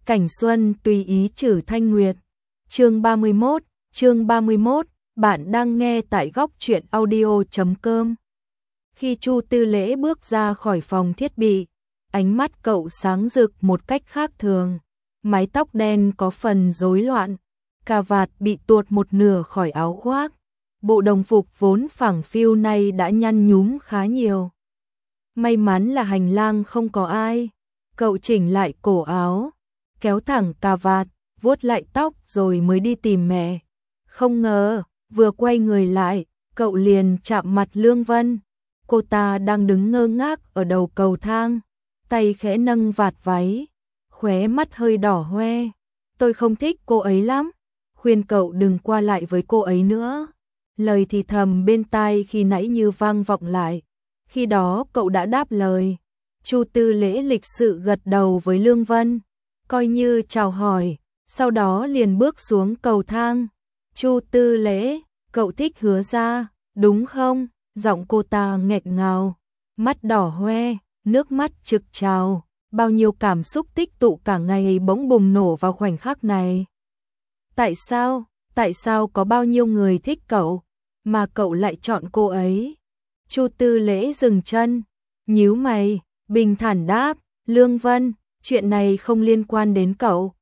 Cảnh Xuân tùy ý trừ Thanh Nguyệt. Chương 31, bạn đang nghe tại góc truyện audio.com. Khi Chu Tư Lễ bước ra khỏi phòng thiết bị, ánh mắt cậu sáng rực một cách khác thường. Mái tóc đen có phần rối loạn, cà vạt bị tuột một nửa khỏi áo khoác. Bộ đồng phục vốn phẳng phiu này đã nhăn nhúm khá nhiều. May mắn là hành lang không có ai. Cậu chỉnh lại cổ áo, kéo thẳng cà vạt, vuốt lại tóc rồi mới đi tìm mẹ. Không ngờ, vừa quay người lại, cậu liền chạm mặt Lương Vân. Cô ta đang đứng ngơ ngác ở đầu cầu thang, tay khẽ nâng vạt váy, khóe mắt hơi đỏ hoe. Tôi không thích cô ấy lắm, khuyên cậu đừng qua lại với cô ấy nữa. Lời thì thầm bên tai khi nãy như vang vọng lại. Khi đó cậu đã đáp lời. Chu Tư Lễ lịch sự gật đầu với Lương Vân, coi như chào hỏi, sau đó liền bước xuống cầu thang. Chu Tư Lễ, cậu thích Hứa Gia, đúng không? Giọng cô ta nghẹn ngào, mắt đỏ hoe, nước mắt trực trào, bao nhiêu cảm xúc tích tụ cả ngày bỗng bùng nổ vào khoảnh khắc này. Tại sao có bao nhiêu người thích cậu, mà cậu lại chọn cô ấy? Chu Tư Lễ dừng chân, nhíu mày, bình thản đáp, Lương Vân, chuyện này không liên quan đến cậu.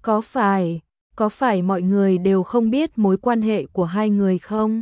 Có phải mọi người đều không biết mối quan hệ của hai người không?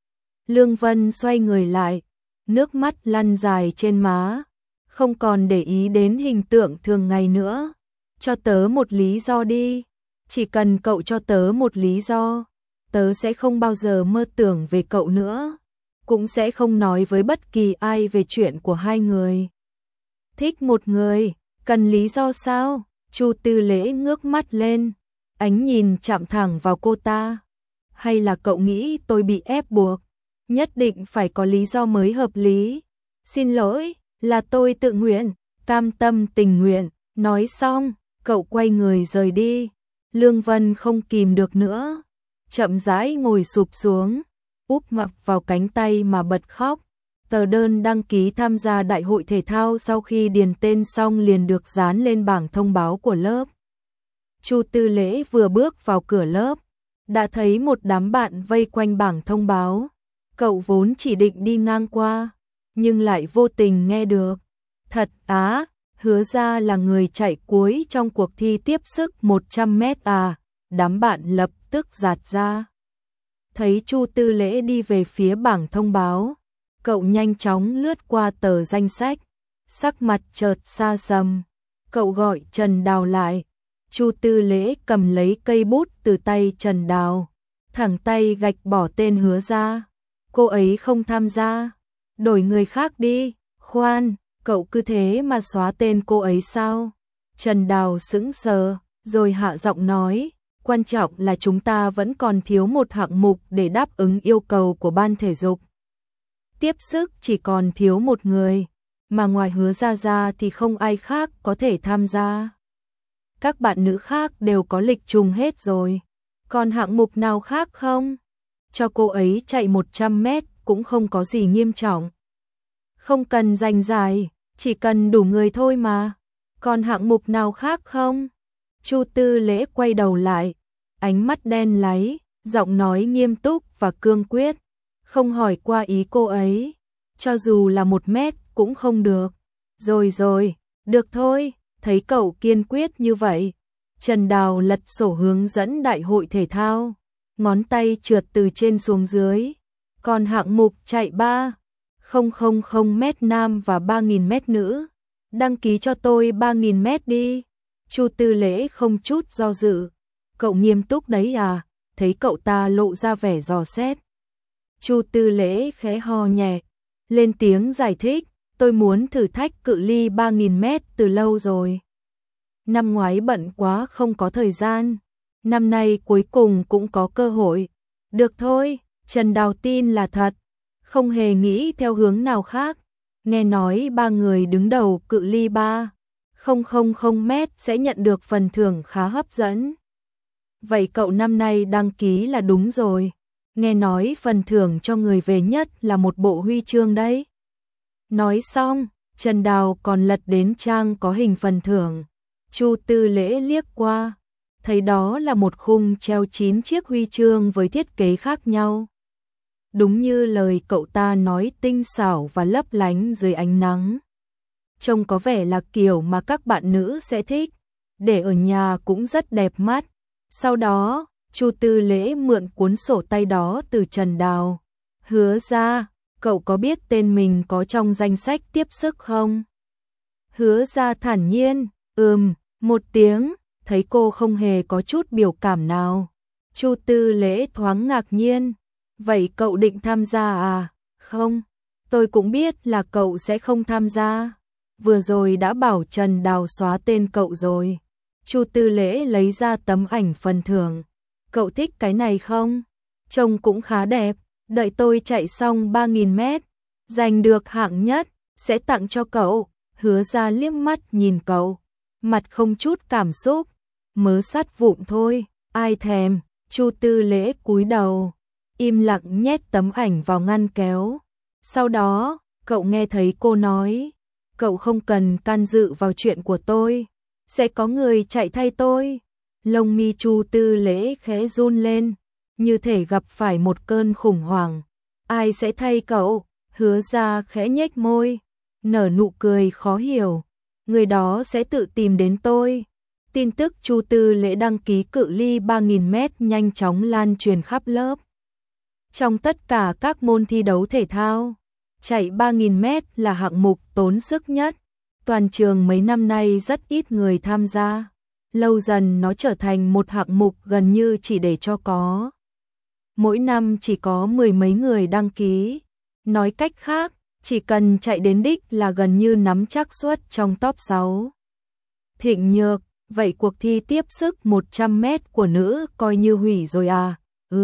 Lương Vân xoay người lại, nước mắt lăn dài trên má, không còn để ý đến hình tượng thường ngày nữa. Cho tớ một lý do đi, chỉ cần cậu cho tớ một lý do, tớ sẽ không bao giờ mơ tưởng về cậu nữa, cũng sẽ không nói với bất kỳ ai về chuyện của hai người. Thích một người, cần lý do sao? Chu Tư Lễ ngước mắt lên, ánh nhìn chạm thẳng vào cô ta. Hay là cậu nghĩ tôi bị ép buộc? Nhất định phải có lý do mới hợp lý. Xin lỗi, là tôi tự nguyện, cam tâm tình nguyện. Nói xong, cậu quay người rời đi. Lương Vân không kìm được nữa, chậm rãi ngồi sụp xuống, úp mặt vào cánh tay mà bật khóc. Tờ đơn đăng ký tham gia đại hội thể thao sau khi điền tên xong liền được dán lên bảng thông báo của lớp. Chu Tư Lễ vừa bước vào cửa lớp, đã thấy một đám bạn vây quanh bảng thông báo. Cậu vốn chỉ định đi ngang qua, nhưng lại vô tình nghe được. Thật á, Hứa Gia là người chạy cuối trong cuộc thi tiếp sức 100m à? Đám bạn lập tức giạt ra. Thấy Chu Tư Lễ đi về phía bảng thông báo, cậu nhanh chóng lướt qua tờ danh sách, sắc mặt chợt xa sầm. Cậu gọi Trần Đào lại. Chu Tư Lễ cầm lấy cây bút từ tay Trần Đào, thẳng tay gạch bỏ tên Hứa Gia. Cô ấy không tham gia, đổi người khác đi. Khoan, cậu cứ thế mà xóa tên cô ấy sao? Trần Đào sững sờ, rồi hạ giọng nói, quan trọng là chúng ta vẫn còn thiếu một hạng mục để đáp ứng yêu cầu của ban thể dục. Tiếp sức chỉ còn thiếu một người, mà ngoài Hứa Gia ra thì không ai khác có thể tham gia. Các bạn nữ khác đều có lịch trùng hết rồi, còn hạng mục nào khác không? Cho cô ấy chạy 100m cũng không có gì nghiêm trọng. Không cần giành giải, chỉ cần đủ người thôi mà. Còn hạng mục nào khác không? Chu Tư Lễ quay đầu lại, ánh mắt đen láy, giọng nói nghiêm túc và cương quyết. Không hỏi qua ý cô ấy, cho dù là 1m cũng không được. Rồi, được thôi, thấy cậu kiên quyết như vậy. Trần Đào lật sổ hướng dẫn đại hội thể thao, ngón tay trượt từ trên xuống dưới. Còn hạng mục chạy 3.000m nam và 3.000m nữ, đăng ký cho tôi 3.000m đi. Chu Tư Lễ không chút do dự. Cậu nghiêm túc đấy à? Thấy cậu ta lộ ra vẻ dò xét. Chu Tư Lễ khẽ ho nhẹ, lên tiếng giải thích, tôi muốn thử thách cự ly 3.000m từ lâu rồi. Năm ngoái bận quá không có thời gian, năm nay cuối cùng cũng có cơ hội. Được thôi, Trần Đào tin là thật, không hề nghĩ theo hướng nào khác. Nghe nói 3 người đứng đầu cự ly 3.000m sẽ nhận được phần thưởng khá hấp dẫn. Vậy cậu năm nay đăng ký là đúng rồi. Nghe nói phần thưởng cho người về nhất là một bộ huy chương đấy. Nói xong, Trần Đào còn lật đến trang có hình phần thưởng. Chu Tư Lễ liếc qua, thấy đó là một khung treo 9 chiếc huy chương với thiết kế khác nhau. Đúng như lời cậu ta nói, tinh xảo và lấp lánh dưới ánh nắng. Trông có vẻ là kiểu mà các bạn nữ sẽ thích, để ở nhà cũng rất đẹp mắt. Sau đó, Chu Tư Lễ mượn cuốn sổ tay đó từ Trần Đào. Hứa ra, cậu có biết tên mình có trong danh sách tiếp sức không? Hứa ra thản nhiên, một tiếng, thấy cô không hề có chút biểu cảm nào. Chu Tư Lễ thoáng ngạc nhiên, vậy cậu định tham gia à? Không, tôi cũng biết là cậu sẽ không tham gia. Vừa rồi đã bảo Trần Đào xóa tên cậu rồi. Chu Tư Lễ lấy ra tấm ảnh phần thưởng. Cậu thích cái này không? Trông cũng khá đẹp, đợi tôi chạy xong 3.000 mét, giành được hạng nhất, sẽ tặng cho cậu. Hứa ra liếc mắt nhìn cậu, mặt không chút cảm xúc, mớ sắt vụn thôi, ai thèm. Chu Tư Lễ cúi đầu, im lặng nhét tấm ảnh vào ngăn kéo. Sau đó, cậu nghe thấy cô nói, cậu không cần can dự vào chuyện của tôi, sẽ có người chạy thay tôi. Lông mi Chu Tư Lễ khẽ run lên, như thể gặp phải một cơn khủng hoảng. Ai sẽ thay cậu? Hứa ra khẽ nhếch môi, nở nụ cười khó hiểu. Người đó sẽ tự tìm đến tôi. Tin tức Chu Tư Lễ đăng ký cự ly 3.000 mét nhanh chóng lan truyền khắp lớp. Trong tất cả các môn thi đấu thể thao, chạy 3.000 mét là hạng mục tốn sức nhất. Toàn trường mấy năm nay rất ít người tham gia. Lâu dần nó trở thành một hạng mục gần như chỉ để cho có. Mỗi năm chỉ có 10 mấy người đăng ký. Nói cách khác, chỉ cần chạy đến đích là gần như nắm chắc suất trong top 6. Thịnh Nhược, vậy cuộc thi tiếp sức 100 mét của nữ coi như hủy rồi à?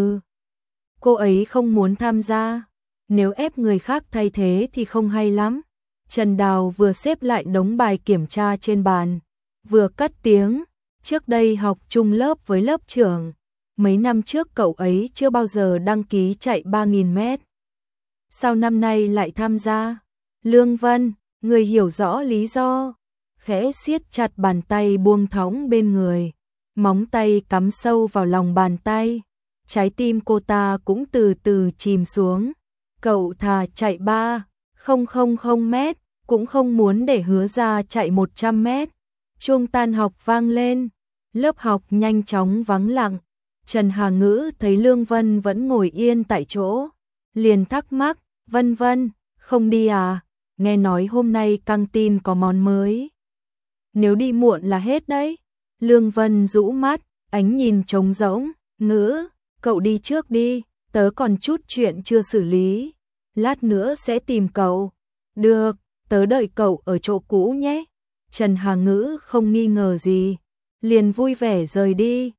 Cô ấy không muốn tham gia. Nếu ép người khác thay thế thì không hay lắm. Trần Đào vừa xếp lại đống bài kiểm tra trên bàn, vừa cất tiếng. Trước đây học chung lớp với lớp trưởng, mấy năm trước cậu ấy chưa bao giờ đăng ký chạy 3.000 mét. Sao năm nay lại tham gia? Lương Vân, người hiểu rõ lý do, khẽ siết chặt bàn tay buông thõng bên người, móng tay cắm sâu vào lòng bàn tay, trái tim cô ta cũng từ từ chìm xuống. Cậu thà chạy 3.000 mét, cũng không muốn để Hứa ra chạy 100 mét. Chuông tan học vang lên, lớp học nhanh chóng vắng lặng. Trần Hà Ngữ thấy Lương Vân vẫn ngồi yên tại chỗ, liền thắc mắc, Vân Vân, không đi à? Nghe nói hôm nay căng tin có món mới. Nếu đi muộn là hết đấy. Lương Vân rũ mắt, ánh nhìn trống rỗng, Ngữ, cậu đi trước đi, tớ còn chút chuyện chưa xử lý. Lát nữa sẽ tìm cậu. Được, tớ đợi cậu ở chỗ cũ nhé. Trần Hà Ngữ không nghi ngờ gì, liền vui vẻ rời đi.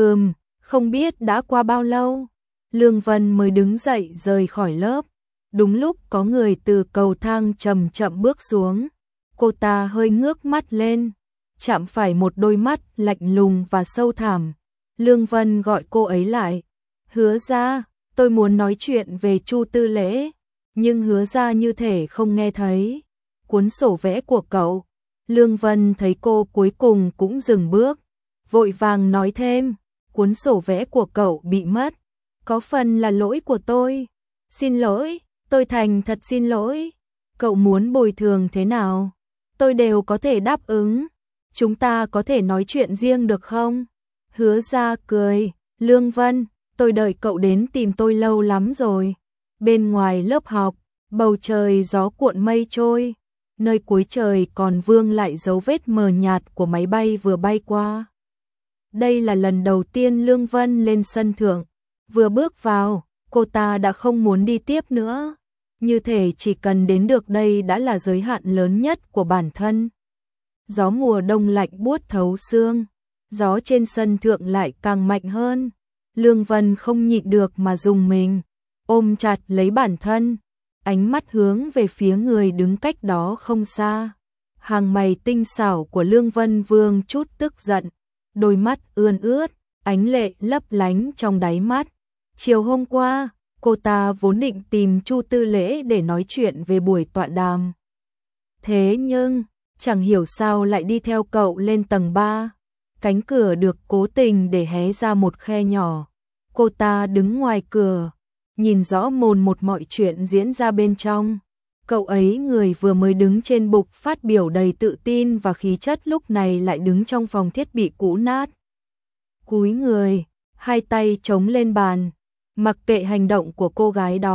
Không biết đã qua bao lâu, Lương Vân mới đứng dậy rời khỏi lớp. Đúng lúc có người từ cầu thang chậm chậm bước xuống. Cô ta hơi ngước mắt lên, chạm phải một đôi mắt lạnh lùng và sâu thẳm. Lương Vân gọi cô ấy lại. Hứa ra, tôi muốn nói chuyện về Chu Tư Lễ. Nhưng Hứa ra như thể không nghe thấy. Cuốn sổ vẽ của cậu. Lương Vân thấy cô cuối cùng cũng dừng bước, vội vàng nói thêm, cuốn sổ vẽ của cậu bị mất, có phần là lỗi của tôi. Xin lỗi, tôi thành thật xin lỗi. Cậu muốn bồi thường thế nào? Tôi đều có thể đáp ứng. Chúng ta có thể nói chuyện riêng được không? Hứa ra cười, Lương Vân, tôi đợi cậu đến tìm tôi lâu lắm rồi. Bên ngoài lớp học, bầu trời gió cuộn mây trôi. Nơi cuối trời còn vương lại dấu vết mờ nhạt của máy bay vừa bay qua. Đây là lần đầu tiên Lương Vân lên sân thượng. Vừa bước vào, cô ta đã không muốn đi tiếp nữa. Như thể chỉ cần đến được đây đã là giới hạn lớn nhất của bản thân. Gió mùa đông lạnh buốt thấu xương. Gió trên sân thượng lại càng mạnh hơn. Lương Vân không nhịn được mà rùng mình, ôm chặt lấy bản thân. Ánh mắt hướng về phía người đứng cách đó không xa. Hàng mày tinh xảo của Lương Vân vương chút tức giận, đôi mắt ươn ướt, ánh lệ lấp lánh trong đáy mắt. Chiều hôm qua, cô ta vốn định tìm Chu Tư Lễ để nói chuyện về buổi tọa đàm. Thế nhưng, chẳng hiểu sao lại đi theo cậu lên tầng 3. Cánh cửa được cố tình để hé ra một khe nhỏ. Cô ta đứng ngoài cửa, nhìn rõ mồn một mọi chuyện diễn ra bên trong. Cậu ấy người vừa mới đứng trên bục phát biểu đầy tự tin và khí chất lúc này lại đứng trong phòng thiết bị cũ nát. Cúi người, hai tay chống lên bàn, mặc kệ hành động của cô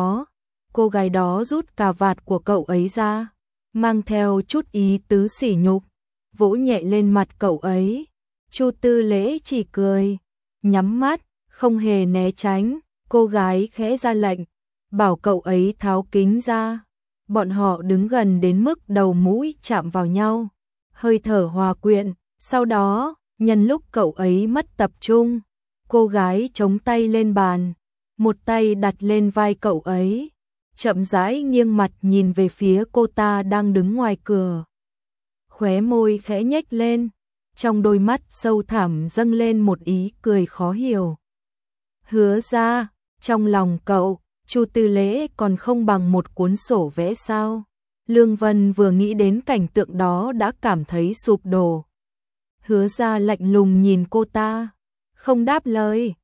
gái đó rút cà vạt của cậu ấy ra, mang theo chút ý tứ sỉ nhục, vỗ nhẹ lên mặt cậu ấy. Chu Tư Lễ chỉ cười, nhắm mắt, không hề né tránh. Cô gái khẽ ra lệnh, bảo cậu ấy tháo kính ra. Bọn họ đứng gần đến mức đầu mũi chạm vào nhau, hơi thở hòa quyện. Sau đó, nhân lúc cậu ấy mất tập trung, cô gái chống tay lên bàn, một tay đặt lên vai cậu ấy, chậm rãi nghiêng mặt nhìn về phía cô ta đang đứng ngoài cửa. Khóe môi khẽ nhếch lên, trong đôi mắt sâu thẳm dâng lên một ý cười khó hiểu. Hứa ra, trong lòng cậu, Chu Tư Lễ còn không bằng một cuốn sổ vẽ sao? Lương Vân vừa nghĩ đến cảnh tượng đó đã cảm thấy sụp đổ. Hứa ra lạnh lùng nhìn cô ta, không đáp lời.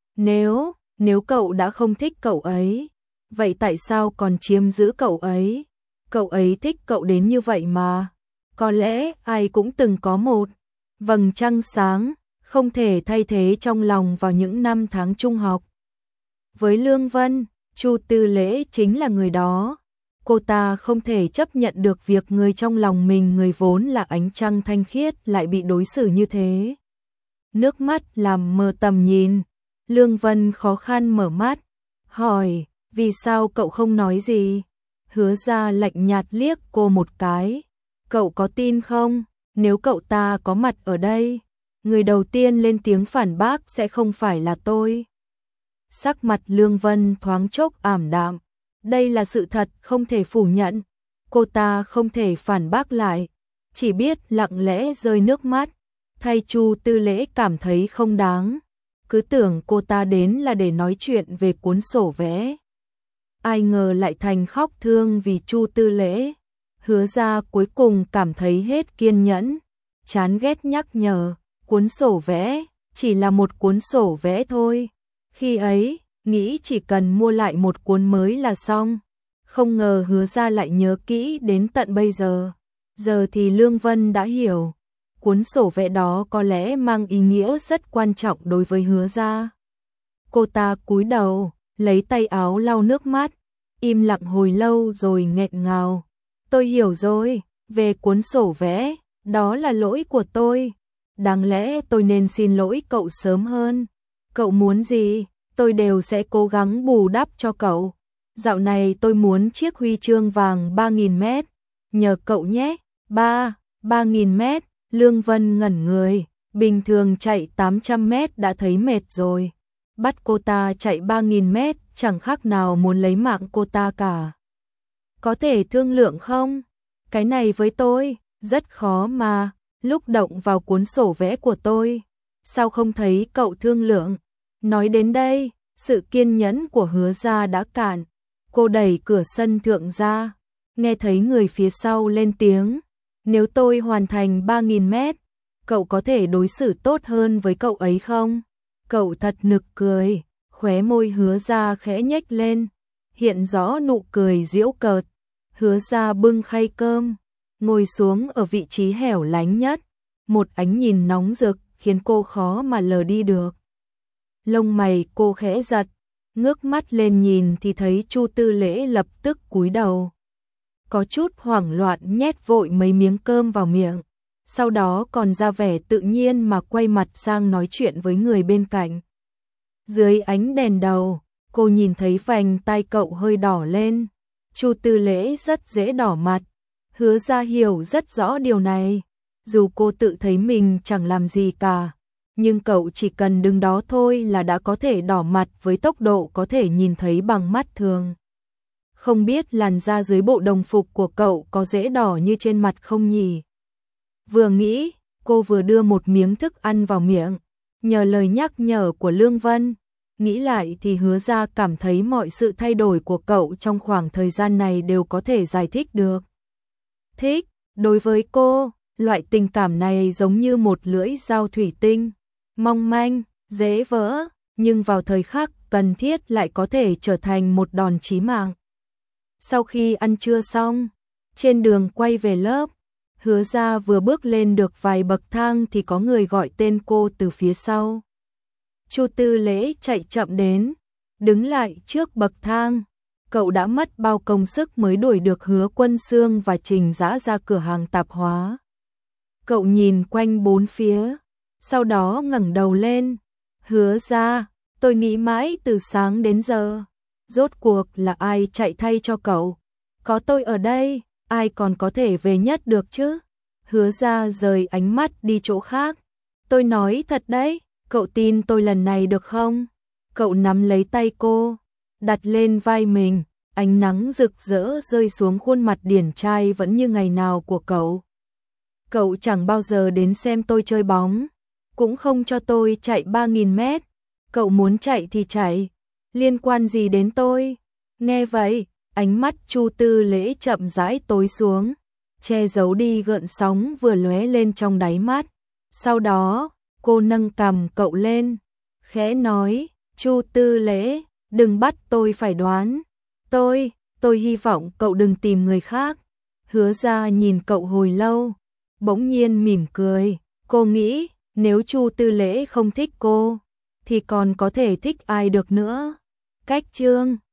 Nếu cậu đã không thích cậu ấy, vậy tại sao còn chiếm giữ cậu ấy? Cậu ấy thích cậu đến như vậy mà. Có lẽ ai cũng từng có một vầng trăng sáng, không thể thay thế trong lòng vào những năm tháng trung học. Với Lương Vân, Chu Tư Lễ chính là người đó. Cô ta không thể chấp nhận được việc người trong lòng mình, người vốn là ánh trăng thanh khiết, lại bị đối xử như thế. Nước mắt làm mờ tầm nhìn. Lương Vân khó khăn mở mắt, hỏi, vì sao cậu không nói gì? Hứa ra lạnh nhạt liếc cô một cái. Cậu có tin không? Nếu cậu ta có mặt ở đây, người đầu tiên lên tiếng phản bác sẽ không phải là tôi. Sắc mặt Lương Vân thoáng chốc ảm đạm. Đây là sự thật không thể phủ nhận. Cô ta không thể phản bác lại, chỉ biết lặng lẽ rơi nước mắt. Thay Chu Tư Lễ cảm thấy không đáng. Cứ tưởng cô ta đến là để nói chuyện về cuốn sổ vẽ. Ai ngờ lại thành khóc thương vì Chu Tư Lễ. Hứa ra cuối cùng cảm thấy hết kiên nhẫn, chán ghét nhắc nhở, cuốn sổ vẽ, chỉ là một cuốn sổ vẽ thôi. Khi ấy, nghĩ chỉ cần mua lại một cuốn mới là xong. Không ngờ Hứa ra lại nhớ kỹ đến tận bây giờ. Giờ thì Lương Vân đã hiểu, cuốn sổ vẽ đó có lẽ mang ý nghĩa rất quan trọng đối với Hứa ra. Cô ta cúi đầu, lấy tay áo lau nước mắt, im lặng hồi lâu rồi nghẹn ngào. Tôi hiểu rồi, về cuốn sổ vẽ, đó là lỗi của tôi. Đáng lẽ tôi nên xin lỗi cậu sớm hơn. Cậu muốn gì, tôi đều sẽ cố gắng bù đắp cho cậu. Dạo này tôi muốn chiếc huy chương vàng 3.000 mét. Nhờ cậu nhé. 3.000 mét. Lương Vân ngẩn người. Bình thường chạy 800 mét đã thấy mệt rồi. Bắt cô ta chạy 3.000 mét chẳng khác nào muốn lấy mạng cô ta cả. Có thể thương lượng không? Cái này với tôi, rất khó mà. Lúc động vào cuốn sổ vẽ của tôi, sao không thấy cậu thương lượng? Nói đến đây, sự kiên nhẫn của Hứa ra đã cạn. Cô đẩy cửa sân thượng ra, nghe thấy người phía sau lên tiếng. Nếu tôi hoàn thành 3.000 mét, cậu có thể đối xử tốt hơn với cậu ấy không? Cậu thật nực cười, khóe môi Hứa ra khẽ nhếch lên, hiện rõ nụ cười giễu cợt. Hứa ra bưng khay cơm, ngồi xuống ở vị trí hẻo lánh nhất. Một ánh nhìn nóng rực khiến cô khó mà lờ đi được. Lông mày cô khẽ giật, ngước mắt lên nhìn thì thấy Chu Tư Lễ lập tức cúi đầu. Có chút hoảng loạn nhét vội mấy miếng cơm vào miệng, sau đó còn ra vẻ tự nhiên mà quay mặt sang nói chuyện với người bên cạnh. Dưới ánh đèn đầu, cô nhìn thấy vành tai cậu hơi đỏ lên. Chu Tư Lễ rất dễ đỏ mặt. Hứa ra hiểu rất rõ điều này. Dù cô tự thấy mình chẳng làm gì cả, nhưng cậu chỉ cần đứng đó thôi là đã có thể đỏ mặt với tốc độ có thể nhìn thấy bằng mắt thường. Không biết làn da dưới bộ đồng phục của cậu có dễ đỏ như trên mặt không nhỉ? Vừa nghĩ, cô vừa đưa một miếng thức ăn vào miệng, nhờ lời nhắc nhở của Lương Vân. Nghĩ lại thì Hứa ra cảm thấy mọi sự thay đổi của cậu trong khoảng thời gian này đều có thể giải thích được. Thích, đối với cô, Loại tình cảm này giống như một lưỡi dao thủy tinh, mong manh, dễ vỡ, nhưng vào thời khắc cần thiết lại có thể trở thành một đòn chí mạng. Sau khi ăn trưa xong, trên đường quay về lớp, Hứa Gia vừa bước lên được vài bậc thang thì có người gọi tên cô từ phía sau. Chu Tư Lễ chạy chậm đến, đứng lại trước bậc thang. Cậu đã mất bao công sức mới đuổi được Hứa Quân Xương và Trình Dã ra cửa hàng tạp hóa. Cậu nhìn quanh bốn phía, sau đó ngẩng đầu lên. Hứa Gia, tôi nghĩ mãi từ sáng đến giờ. Rốt cuộc là ai chạy thay cho cậu? Có tôi ở đây, ai còn có thể về nhất được chứ? Hứa Gia rời ánh mắt đi chỗ khác. Tôi nói thật đấy, cậu tin tôi lần này được không? Cậu nắm lấy tay cô, đặt lên vai mình, ánh nắng rực rỡ rơi xuống khuôn mặt điển trai vẫn như ngày nào của cậu. Cậu chẳng bao giờ đến xem tôi chơi bóng, cũng không cho tôi chạy 3.000 mét. Cậu muốn chạy thì chạy, liên quan gì đến tôi? Nghe vậy, ánh mắt Chu Tư Lễ chậm rãi tối xuống, che giấu đi gợn sóng vừa lóe lên trong đáy mắt. Sau đó, cô nâng cằm cậu lên, khẽ nói, Chu Tư Lễ, đừng bắt tôi phải đoán. Tôi hy vọng cậu đừng tìm người khác. Hứa Gia nhìn cậu hồi lâu, bỗng nhiên mỉm cười. Cô nghĩ, nếu Chu Tư Lễ không thích cô, thì còn có thể thích ai được nữa. Cách chương